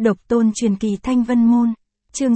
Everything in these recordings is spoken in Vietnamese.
Độc tôn truyền kỳ Thanh Vân Môn, chương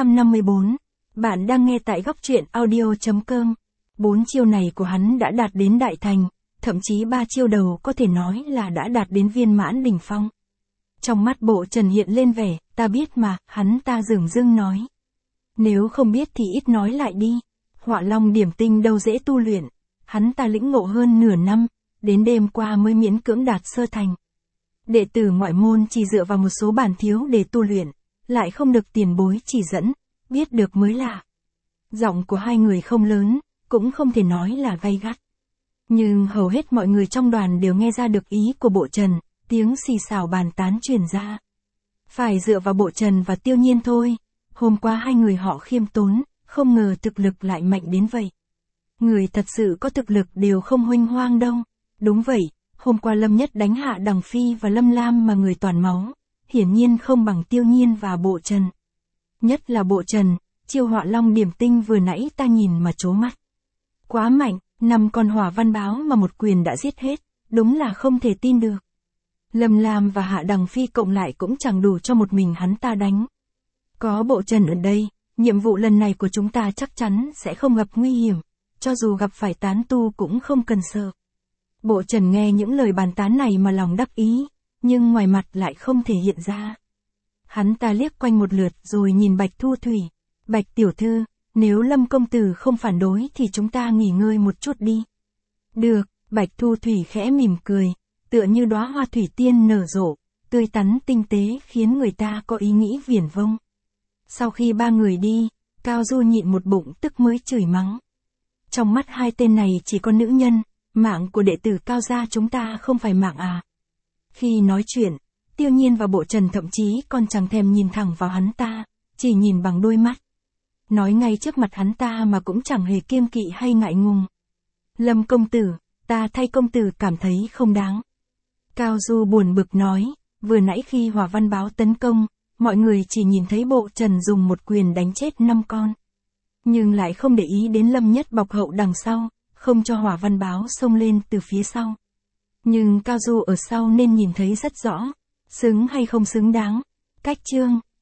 654. Bạn đang nghe tại góc truyện audio.com. 4 chiêu này của hắn đã đạt đến đại thành, thậm chí 3 chiêu đầu có thể nói là đã đạt đến viên mãn đỉnh phong. Trong mắt Bộ Trần hiện lên vẻ, ta biết mà, hắn ta dửng dưng nói. Nếu không biết thì ít nói lại đi. Họa Long điểm tinh đâu dễ tu luyện, hắn ta lĩnh ngộ hơn nửa năm, đến đêm qua mới miễn cưỡng đạt sơ thành. Đệ tử ngoại môn chỉ dựa vào một số bản thiếu để tu luyện, lại không được tiền bối chỉ dẫn, biết được mới lạ. Giọng của hai người không lớn, cũng không thể nói là gay gắt. Nhưng hầu hết mọi người trong đoàn đều nghe ra được ý của Bộ Trần, tiếng xì xào bàn tán truyền ra. Phải dựa vào Bộ Trần và Tiêu Nhiên thôi, hôm qua hai người họ khiêm tốn, không ngờ thực lực lại mạnh đến vậy. Người thật sự có thực lực đều không huênh hoang đâu. Đúng vậy, hôm qua Lâm Nhất đánh hạ Đằng Phi và Lâm Lam mà người toàn máu, hiển nhiên không bằng Tiêu Nhiên và Bộ Trần. Nhất là Bộ Trần, chiêu Họa Long điểm tinh vừa nãy ta nhìn mà trố mắt. Quá mạnh, 5 con hỏa văn báo mà một quyền đã giết hết, đúng là không thể tin được. Lâm Lam và Hạ Đằng Phi cộng lại cũng chẳng đủ cho một mình hắn ta đánh. Có Bộ Trần ở đây, nhiệm vụ lần này của chúng ta chắc chắn sẽ không gặp nguy hiểm, cho dù gặp phải tán tu cũng không cần sợ. Bộ Trần nghe những lời bàn tán này mà lòng đắc ý, nhưng ngoài mặt lại không thể hiện ra. Hắn ta liếc quanh một lượt rồi nhìn Bạch Thu Thủy. Bạch tiểu thư, nếu Lâm công tử không phản đối thì chúng ta nghỉ ngơi một chút đi. Được, Bạch Thu Thủy khẽ mỉm cười, tựa như đóa hoa thủy tiên nở rộ, tươi tắn tinh tế khiến người ta có ý nghĩ viển vông. Sau khi ba người đi, Cao Du nhịn một bụng tức mới chửi mắng. Trong mắt hai tên này chỉ có nữ nhân, mạng của đệ tử Cao gia chúng ta không phải mạng à. Khi nói chuyện, Tiêu Nhiên và Bộ Trần thậm chí còn chẳng thèm nhìn thẳng vào hắn ta, chỉ nhìn bằng đôi mắt. Nói ngay trước mặt hắn ta mà cũng chẳng hề kiêng kỵ hay ngại ngùng. Lâm công tử, ta thay công tử cảm thấy không đáng. Cao Du buồn bực nói, vừa nãy khi hỏa văn báo tấn công, mọi người chỉ nhìn thấy Bộ Trần dùng một quyền đánh chết 5 con. Nhưng lại không để ý đến Lâm Nhất bọc hậu đằng sau, không cho hỏa văn báo xông lên từ phía sau. Nhưng Cao Du ở sau nên nhìn thấy rất rõ, xứng hay không xứng đáng. Cách chương,